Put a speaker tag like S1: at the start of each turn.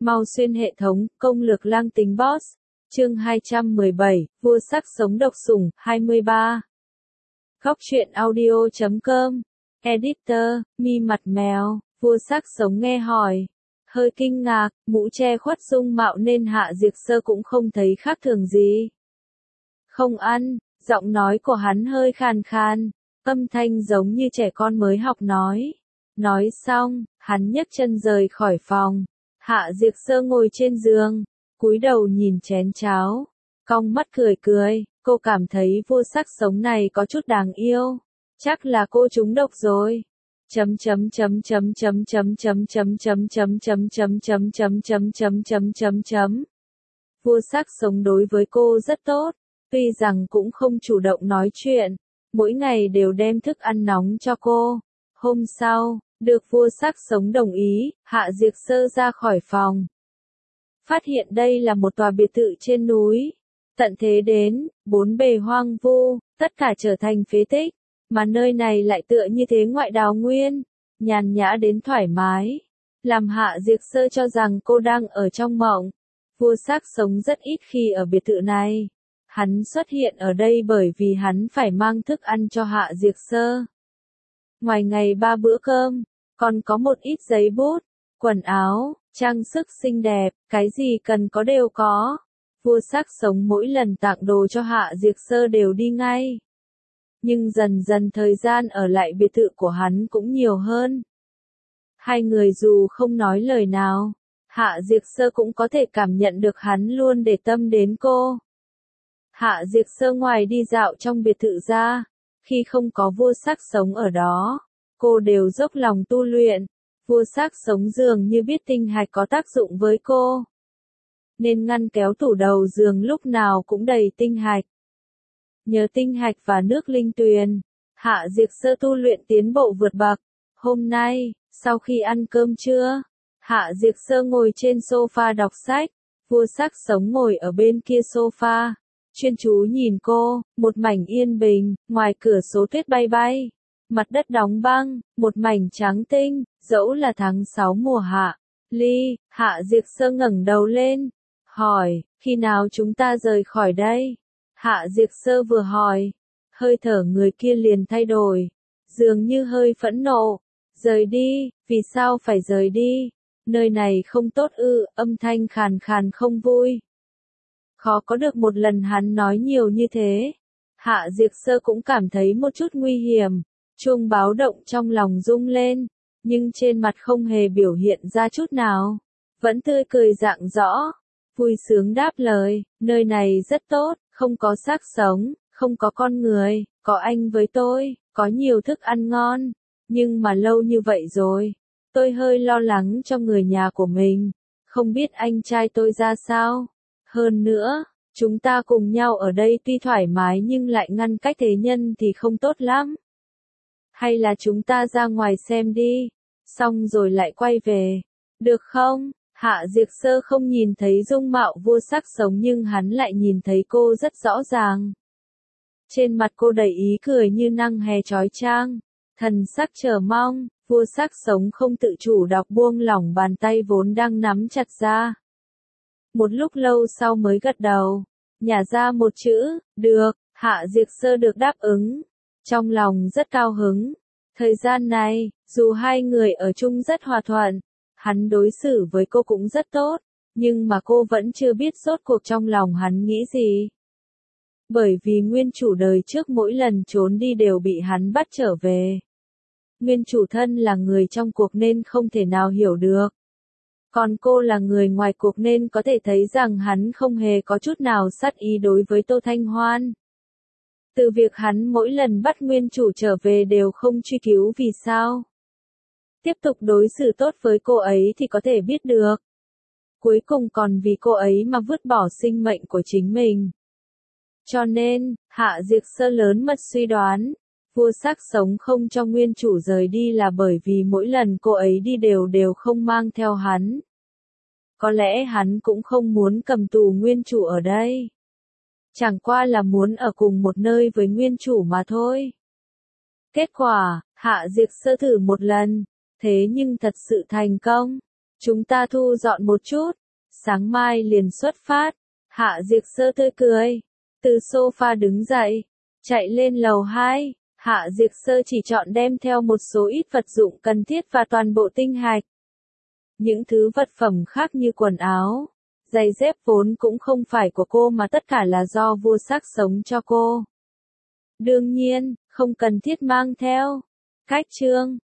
S1: Mau xuyên hệ thống, công lược lang tính boss. Chương 217, vua sắc sống độc sủng, 23. Góc truyện audio.com. Editor, mi mặt mèo, vua sắc sống nghe hỏi. Hơi kinh ngạc, mũ che khuất dung mạo nên Hạ Diệt Sơ cũng không thấy khác thường gì. Không ăn, giọng nói của hắn hơi khàn khàn, âm thanh giống như trẻ con mới học nói. Nói xong, hắn nhấc chân rời khỏi phòng. Hạ Diệt Sơ ngồi trên giường, cúi đầu nhìn chén cháo, cong mắt cười cười, cô cảm thấy vua sắc sống này có chút đáng yêu. Chắc là cô trúng độc rồi. Vua sắc sống đối với cô rất tốt, tuy rằng cũng không chủ động nói chuyện, mỗi ngày đều đem thức ăn nóng cho cô. Hôm sau, được vua sắc sống đồng ý, Hạ Diệt Sơ ra khỏi phòng. Phát hiện đây là một tòa biệt thự trên núi. Tận thế đến, bốn bề hoang vu, tất cả trở thành phế tích, mà nơi này lại tựa như thế ngoại đào nguyên, nhàn nhã đến thoải mái. Làm Hạ Diệt Sơ cho rằng cô đang ở trong mộng. Vua sắc sống rất ít khi ở biệt thự này. Hắn xuất hiện ở đây bởi vì hắn phải mang thức ăn cho Hạ Diệt Sơ. Ngoài ngày 3 bữa cơm, còn có một ít giấy bút, quần áo, trang sức xinh đẹp, cái gì cần có đều có. Vua sắc sống mỗi lần tặng đồ cho Hạ Diệt Sơ đều đi ngay. Nhưng dần dần thời gian ở lại biệt thự của hắn cũng nhiều hơn. Hai người dù không nói lời nào, Hạ Diệt Sơ cũng có thể cảm nhận được hắn luôn để tâm đến cô. Hạ Diệt Sơ ngoài đi dạo trong biệt thự ra, khi không có vua sắc sống ở đó, cô đều dốc lòng tu luyện. Vua sắc sống dường như biết tinh hạch có tác dụng với cô, nên ngăn kéo tủ đầu giường lúc nào cũng đầy tinh hạch. Nhờ tinh hạch và nước linh tuyền, Hạ Diệt Sơ tu luyện tiến bộ vượt bậc. Hôm nay, sau khi ăn cơm trưa, Hạ Diệt Sơ ngồi trên sofa đọc sách, vua sắc sống ngồi ở bên kia sofa, chuyên chú nhìn cô. Một mảnh yên bình, ngoài cửa sổ tuyết bay bay, mặt đất đóng băng, một mảnh trắng tinh, dẫu là tháng 6 mùa hạ. Hạ Diệt Sơ ngẩng đầu lên, hỏi, khi nào chúng ta rời khỏi đây? Hạ Diệt Sơ vừa hỏi, hơi thở người kia liền thay đổi, dường như hơi phẫn nộ. Rời đi, vì sao phải rời đi? Nơi này không tốt ư? Âm thanh khàn khàn không vui. Khó có được một lần hắn nói nhiều như thế. Hạ Diệt Sơ cũng cảm thấy một chút nguy hiểm. Chuông báo động trong lòng rung lên, nhưng trên mặt không hề biểu hiện ra chút nào. Vẫn tươi cười rạng rõ, vui sướng đáp lời, nơi này rất tốt, không có xác sống, không có con người, có anh với tôi, có nhiều thức ăn ngon. Nhưng mà lâu như vậy rồi, tôi hơi lo lắng cho người nhà của mình, không biết anh trai tôi ra sao. Hơn nữa, chúng ta cùng nhau ở đây tuy thoải mái nhưng lại ngăn cách thế nhân thì không tốt lắm. Hay là chúng ta ra ngoài xem đi, xong rồi lại quay về, được không? Hạ Diệt Sơ không nhìn thấy dung mạo vua sắc sống nhưng hắn lại nhìn thấy cô rất rõ ràng. Trên mặt cô đầy ý cười như nắng hè chói chang, thần sắc chờ mong. Vua sắc sống không tự chủ đọc buông lỏng bàn tay vốn đang nắm chặt ra. Một lúc lâu sau mới gật đầu, nhả ra một chữ, được. Hạ Diệt Sơ được đáp ứng, trong lòng rất cao hứng. Thời gian này, dù hai người ở chung rất hòa thuận, hắn đối xử với cô cũng rất tốt, nhưng mà cô vẫn chưa biết rốt cuộc trong lòng hắn nghĩ gì. Bởi vì nguyên chủ đời trước mỗi lần trốn đi đều bị hắn bắt trở về. Nguyên chủ thân là người trong cuộc nên không thể nào hiểu được. Còn cô là người ngoài cuộc nên có thể thấy rằng hắn không hề có chút nào sát ý đối với Tô Thanh Hoan. Từ việc hắn mỗi lần bắt nguyên chủ trở về đều không truy cứu vì sao. Tiếp tục đối xử tốt với cô ấy thì có thể biết được. Cuối cùng còn vì cô ấy mà vứt bỏ sinh mệnh của chính mình. Cho nên, Hạ Diệt Sơ lớn mật suy đoán, vua sắc sống không cho nguyên chủ rời đi là bởi vì mỗi lần cô ấy đi đều không mang theo hắn. Có lẽ hắn cũng không muốn cầm tù nguyên chủ ở đây. Chẳng qua là muốn ở cùng một nơi với nguyên chủ mà thôi. Kết quả, Hạ Diệt Sơ thử một lần, thế nhưng thật sự thành công. Chúng ta thu dọn một chút, sáng mai liền xuất phát. Hạ Diệc Sơ tươi cười, từ sofa đứng dậy, chạy lên lầu 2. Hạ Diệc Sơ chỉ chọn đem theo một số ít vật dụng cần thiết và toàn bộ tinh hạch. Những thứ vật phẩm khác như quần áo, giày dép vốn cũng không phải của cô mà tất cả là do vua sắc sống cho cô. Đương nhiên, không cần thiết mang theo. Cách chương